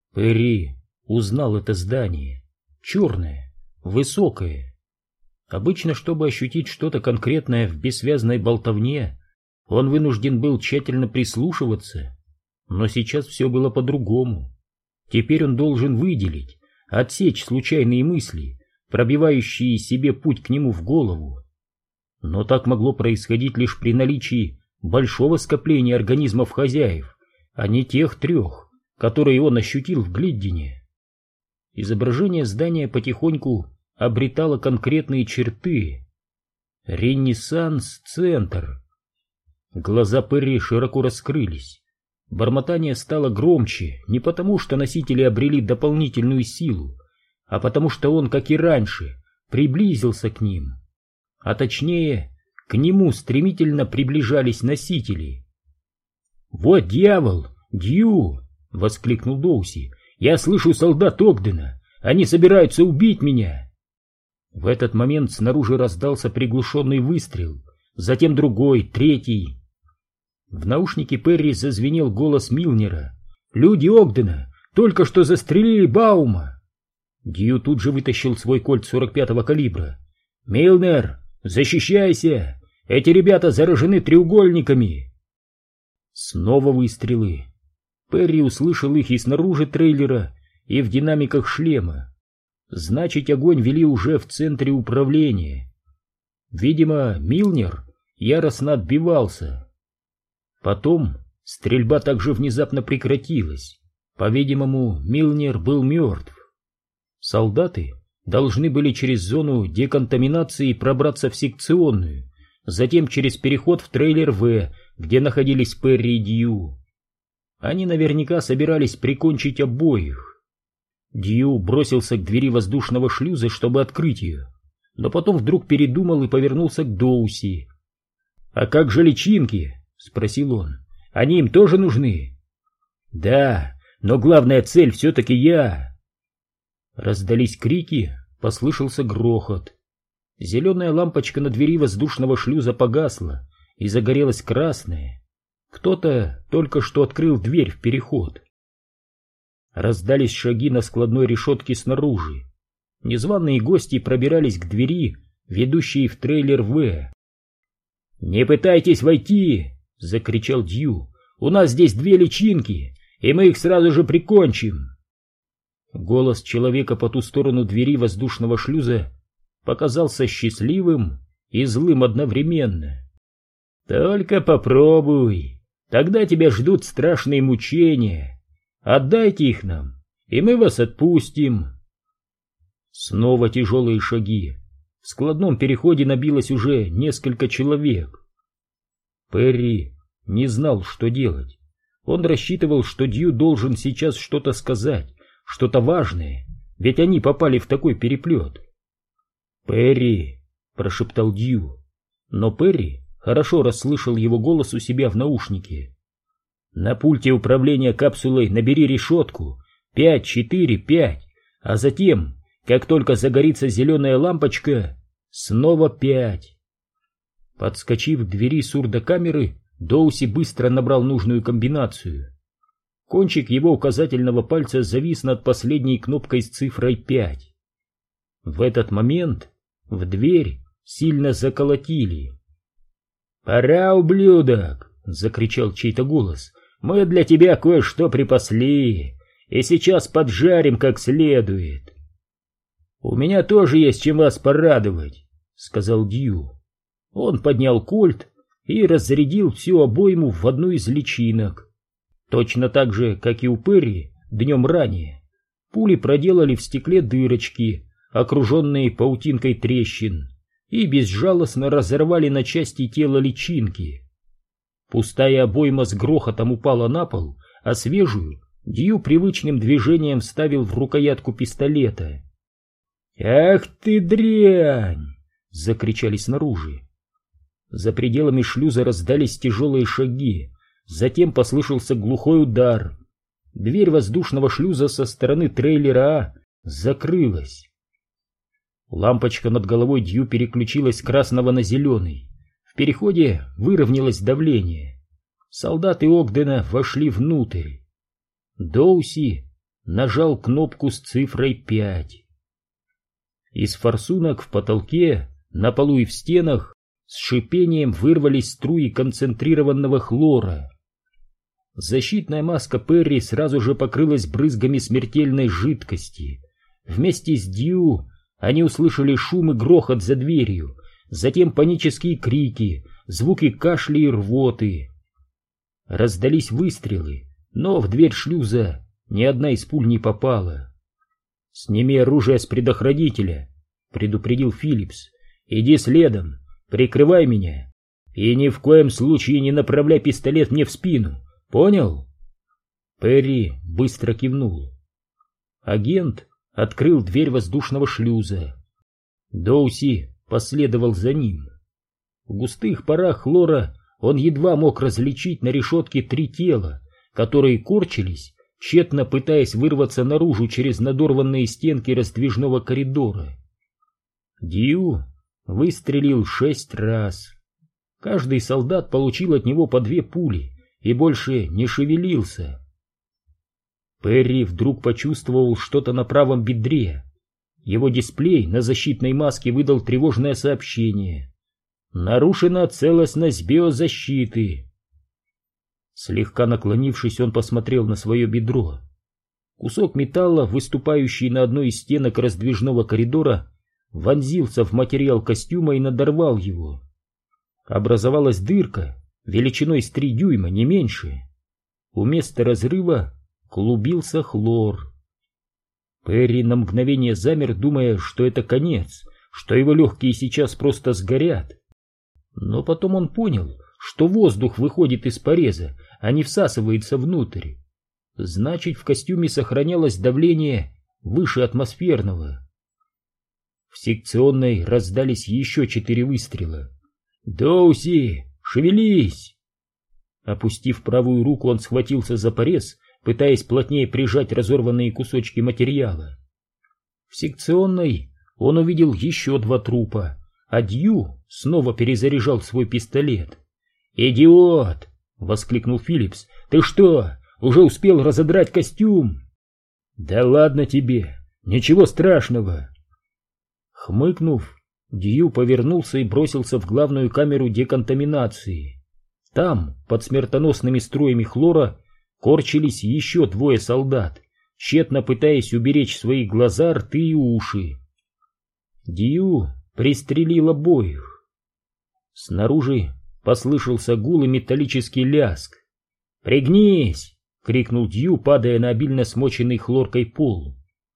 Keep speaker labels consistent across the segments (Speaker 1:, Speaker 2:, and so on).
Speaker 1: Перри узнал это здание. Черное, высокое. Обычно, чтобы ощутить что-то конкретное в бессвязной болтовне, он вынужден был тщательно прислушиваться. Но сейчас все было по-другому. Теперь он должен выделить, отсечь случайные мысли, пробивающие себе путь к нему в голову. Но так могло происходить лишь при наличии большого скопления организмов хозяев, а не тех трех, которые он ощутил в Глиддине. Изображение здания потихоньку обретало конкретные черты. Ренессанс-центр. Глаза Перри широко раскрылись. Бормотание стало громче не потому, что носители обрели дополнительную силу, а потому что он, как и раньше, приблизился к ним. А точнее, к нему стремительно приближались носители. «Вот дьявол! Дью!» — воскликнул Доуси. «Я слышу солдат Огдена! Они собираются убить меня!» В этот момент снаружи раздался приглушенный выстрел, затем другой, третий. В наушнике Перри зазвенел голос Милнера. «Люди Огдена только что застрелили Баума!» Дью тут же вытащил свой кольт 45-го калибра. «Милнер, защищайся! Эти ребята заражены треугольниками!» Снова выстрелы. Перри услышал их и снаружи трейлера, и в динамиках шлема. Значит, огонь вели уже в центре управления. Видимо, Милнер яростно отбивался. Потом стрельба также внезапно прекратилась. По-видимому, Милнер был мертв. Солдаты должны были через зону деконтаминации пробраться в секционную, затем через переход в трейлер В, где находились Перри и Дью. Они наверняка собирались прикончить обоих. Дью бросился к двери воздушного шлюза, чтобы открыть ее, но потом вдруг передумал и повернулся к Доуси. «А как же личинки?» — спросил он. «Они им тоже нужны?» «Да, но главная цель все-таки я!» Раздались крики, послышался грохот. Зеленая лампочка на двери воздушного шлюза погасла, и загорелась красная. Кто-то только что открыл дверь в переход. Раздались шаги на складной решетке снаружи. Незваные гости пробирались к двери, ведущей в трейлер В. «Не пытайтесь войти!» — закричал Дью. «У нас здесь две личинки, и мы их сразу же прикончим!» Голос человека по ту сторону двери воздушного шлюза показался счастливым и злым одновременно. «Только попробуй, тогда тебя ждут страшные мучения. Отдайте их нам, и мы вас отпустим». Снова тяжелые шаги. В складном переходе набилось уже несколько человек. Перри не знал, что делать. Он рассчитывал, что Дью должен сейчас что-то сказать, что-то важное, ведь они попали в такой переплет. «Перри!» — прошептал Дью, но Перри хорошо расслышал его голос у себя в наушнике. «На пульте управления капсулой набери решетку 5, 4, 5, а затем, как только загорится зеленая лампочка, снова 5. Подскочив к двери сурдокамеры, Доуси быстро набрал нужную комбинацию. Кончик его указательного пальца завис над последней кнопкой с цифрой 5. В этот момент в дверь сильно заколотили. «Пора, ублюдок!» — закричал чей-то голос. «Мы для тебя кое-что припасли, и сейчас поджарим как следует». «У меня тоже есть чем вас порадовать», — сказал Дью. Он поднял кольт и разрядил всю обойму в одну из личинок. Точно так же, как и у Перри днем ранее, пули проделали в стекле дырочки, окруженные паутинкой трещин, и безжалостно разорвали на части тело личинки. Пустая обойма с грохотом упала на пол, а свежую Дью привычным движением вставил в рукоятку пистолета. «Ах ты дрянь!» — закричали снаружи. За пределами шлюза раздались тяжелые шаги, затем послышался глухой удар. Дверь воздушного шлюза со стороны трейлера А закрылась. Лампочка над головой Дью переключилась с красного на зеленый. В переходе выровнялось давление. Солдаты Огдена вошли внутрь. Доуси нажал кнопку с цифрой 5. Из форсунок в потолке, на полу и в стенах с шипением вырвались струи концентрированного хлора. Защитная маска Перри сразу же покрылась брызгами смертельной жидкости. Вместе с Дью они услышали шум и грохот за дверью, затем панические крики, звуки кашля и рвоты. Раздались выстрелы, но в дверь шлюза ни одна из пуль не попала. «Сними оружие с предохранителя», — предупредил Филлипс. «Иди следом, прикрывай меня и ни в коем случае не направляй пистолет мне в спину, понял?» Перри быстро кивнул. Агент открыл дверь воздушного шлюза. Доуси последовал за ним. В густых парах хлора он едва мог различить на решетке 3 тела, которые корчились, тщетно пытаясь вырваться наружу через надорванные стенки раздвижного коридора. Дью выстрелил 6 раз. Каждый солдат получил от него по 2 пули и больше не шевелился. Перри вдруг почувствовал что-то на правом бедре. Его дисплей на защитной маске выдал тревожное сообщение. «Нарушена целостность биозащиты». Слегка наклонившись, он посмотрел на свое бедро. Кусок металла, выступающий на одной из стенок раздвижного коридора, вонзился в материал костюма и надорвал его. Образовалась дырка величиной с 3 дюйма, не меньше. У места разрыва клубился хлор. Перри на мгновение замер, думая, что это конец, что его легкие сейчас просто сгорят. Но потом он понял, что воздух выходит из пореза, а не всасывается внутрь. Значит, в костюме сохранялось давление выше атмосферного. В секционной раздались еще 4 выстрела. «Доуси, шевелись!» Опустив правую руку, он схватился за порез, пытаясь плотнее прижать разорванные кусочки материала. В секционной он увидел еще 2 трупа, а Дью снова перезаряжал свой пистолет. «Идиот!» — воскликнул Филлипс. «Ты что, уже успел разодрать костюм?» «Да ладно тебе, ничего страшного!» Хмыкнув, Дью повернулся и бросился в главную камеру деконтаминации. Там, под смертоносными струями хлора, корчились еще 2 солдат, тщетно пытаясь уберечь свои глаза, рты и уши. Дью пристрелил обоих. Снаружи послышался гул и металлический ляск. «Пригнись!» — крикнул Дью, падая на обильно смоченный хлоркой пол.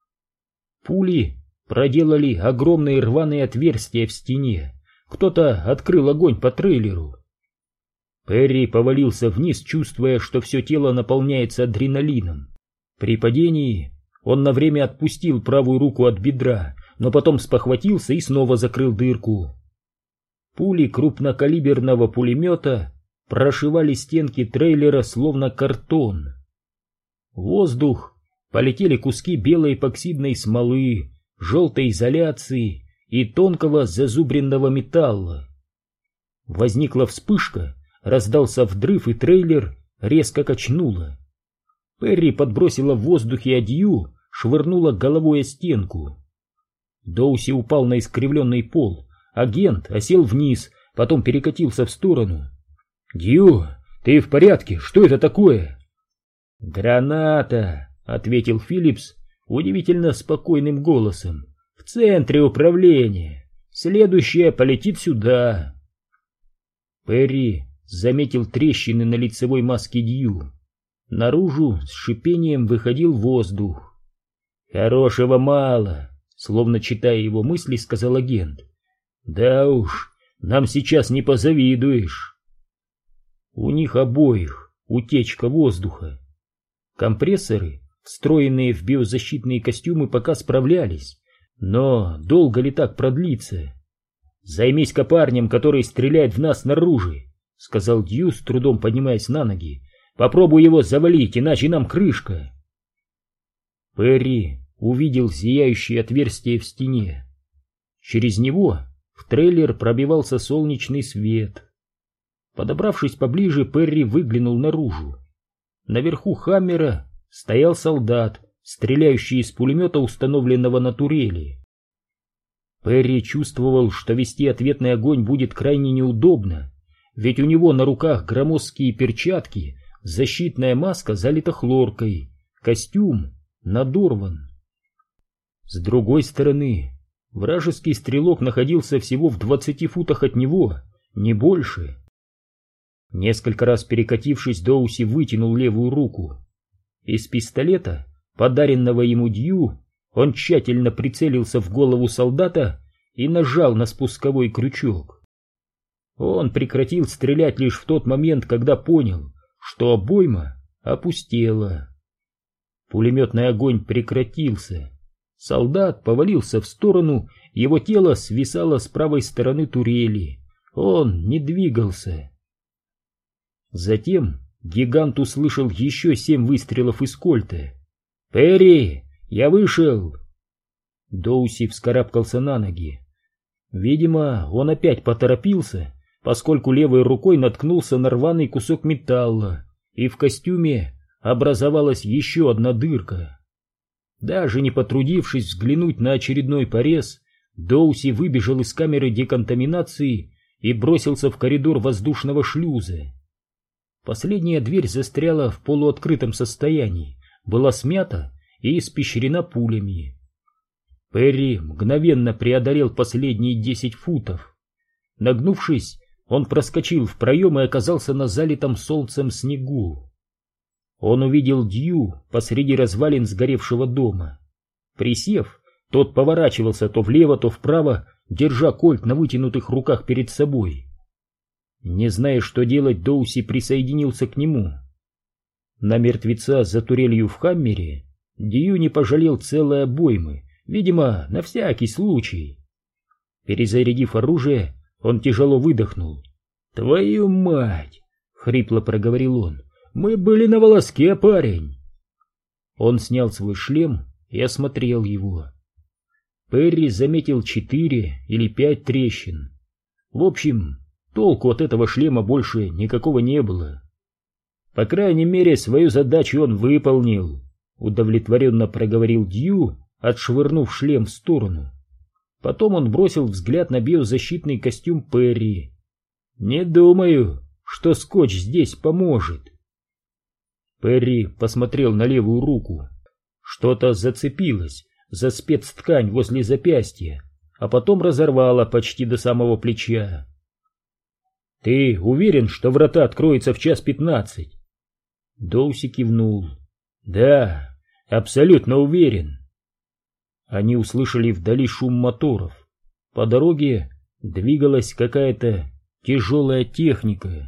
Speaker 1: Пули проделали огромные рваные отверстия в стене. Кто-то открыл огонь по трейлеру. Перри повалился вниз, чувствуя, что все тело наполняется адреналином. При падении он на время отпустил правую руку от бедра, но потом спохватился и снова закрыл дырку. Пули крупнокалиберного пулемета прошивали стенки трейлера словно картон. В воздух полетели куски белой эпоксидной смолы, желтой изоляции и тонкого зазубренного металла. Возникла вспышка, раздался взрыв, и трейлер резко качнуло. Перри подбросила в воздухе, а Дью швырнула головой о стенку. Доуси упал на искривленный пол. Агент осел вниз, потом перекатился в сторону. «Дью, ты в порядке? Что это такое?» «Граната», — ответил Филлипс удивительно спокойным голосом. «В центре управления. Следующая полетит сюда». Перри заметил трещины на лицевой маске Дью. Наружу с шипением выходил воздух. «Хорошего мало», — словно читая его мысли, сказал агент. «Да уж, нам сейчас не позавидуешь». У них обоих утечка воздуха. Компрессоры, встроенные в биозащитные костюмы, пока справлялись, но долго ли так продлится? «Займись-ка парнем, который стреляет в нас снаружи», — сказал Дью, с трудом поднимаясь на ноги. «Попробуй его завалить, иначе нам крышка». Перри увидел зияющее отверстие в стене. Через него в трейлер пробивался солнечный свет. Подобравшись поближе, Перри выглянул наружу. Наверху «Хаммера» стоял солдат стреляющие из пулемета, установленного на турели. Перри чувствовал, что вести ответный огонь будет крайне неудобно, ведь у него на руках громоздкие перчатки, защитная маска залита хлоркой, костюм надорван. С другой стороны, вражеский стрелок находился всего в 20 футах от него, не больше. Несколько раз перекатившись, Доуси вытянул левую руку. Из пистолета, подаренного ему Дью, он тщательно прицелился в голову солдата и нажал на спусковой крючок. Он прекратил стрелять лишь в тот момент, когда понял, что обойма опустела. Пулеметный огонь прекратился. Солдат повалился в сторону, его тело свисало с правой стороны турели. Он не двигался. Затем гигант услышал еще 7 выстрелов из кольта. «Перри, я вышел!» Доуси вскарабкался на ноги. Видимо, он опять поторопился, поскольку левой рукой наткнулся на рваный кусок металла, и в костюме образовалась еще одна дырка. Даже не потрудившись взглянуть на очередной порез, Доуси выбежал из камеры деконтаминации и бросился в коридор воздушного шлюза. Последняя дверь застряла в полуоткрытом состоянии, была смята и испещрена пулями. Перри мгновенно преодолел последние 10 футов. Нагнувшись, он проскочил в проем и оказался на залитом солнцем снегу. Он увидел Дью посреди развалин сгоревшего дома. Присев, тот поворачивался то влево, то вправо, держа кольт на вытянутых руках перед собой. Не зная, что делать, Доуси присоединился к нему. На мертвеца за турелью в хаммере Дью не пожалел целой обоймы, видимо, на всякий случай. Перезарядив оружие, он тяжело выдохнул. «Твою мать!» — хрипло проговорил он. «Мы были на волоске, парень!» Он снял свой шлем и осмотрел его. Перри заметил 4 или 5 трещин. В общем, толку от этого шлема больше никакого не было. «По крайней мере, свою задачу он выполнил», — удовлетворенно проговорил Дью, отшвырнув шлем в сторону. Потом он бросил взгляд на биозащитный костюм Перри. «Не думаю, что скотч здесь поможет». Перри посмотрел на левую руку. Что-то зацепилось за спецткань возле запястья, а потом разорвало почти до самого плеча. «Ты уверен, что врата откроются в 1:15?» Доуси кивнул. «Да, абсолютно уверен». Они услышали вдали шум моторов. По дороге двигалась какая-то тяжелая техника.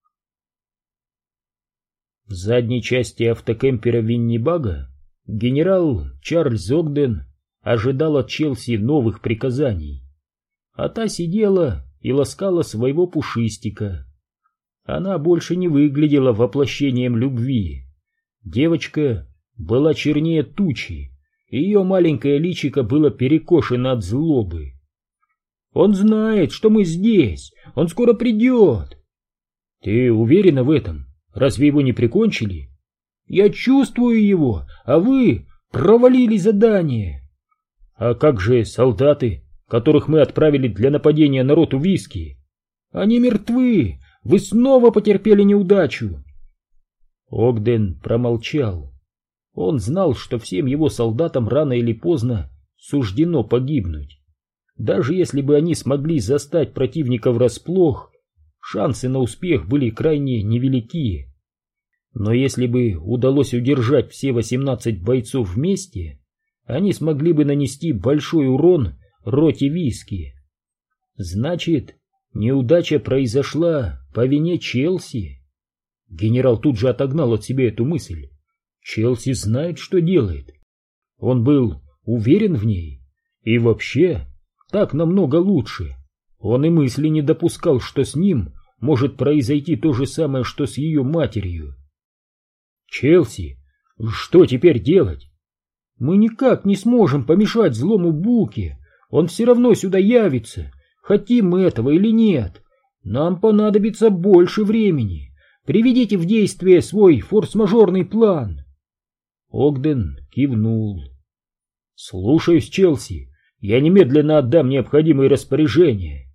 Speaker 1: В задней части автокемпера Виннибага генерал Чарльз Огден ожидал от Челси новых приказаний, а та сидела и ласкала своего пушистика. Она больше не выглядела воплощением любви. Девочка была чернее тучи, и ее маленькое личико было перекошено от злобы. «Он знает, что мы здесь, он скоро придет». «Ты уверена в этом? Разве его не прикончили?» «Я чувствую его, а вы провалили задание». «А как же солдаты, которых мы отправили для нападения на роту Виски?» «Они мертвы, вы снова потерпели неудачу». Огден промолчал. Он знал, что всем его солдатам рано или поздно суждено погибнуть. Даже если бы они смогли застать противника врасплох, шансы на успех были крайне невелики. Но если бы удалось удержать все 18 бойцов вместе, они смогли бы нанести большой урон роте Виски. Значит, неудача произошла по вине Челси. Генерал тут же отогнал от себя эту мысль. Челси знает, что делает. Он был уверен в ней. И вообще, так намного лучше. Он и мысли не допускал, что с ним может произойти то же самое, что с ее матерью. Челси, что теперь делать? Мы никак не сможем помешать злому Буке. Он все равно сюда явится, хотим мы этого или нет. Нам понадобится больше времени. Приведите в действие свой форс-мажорный план. Огден кивнул. «Слушаюсь, Челси. Я немедленно отдам необходимые распоряжения».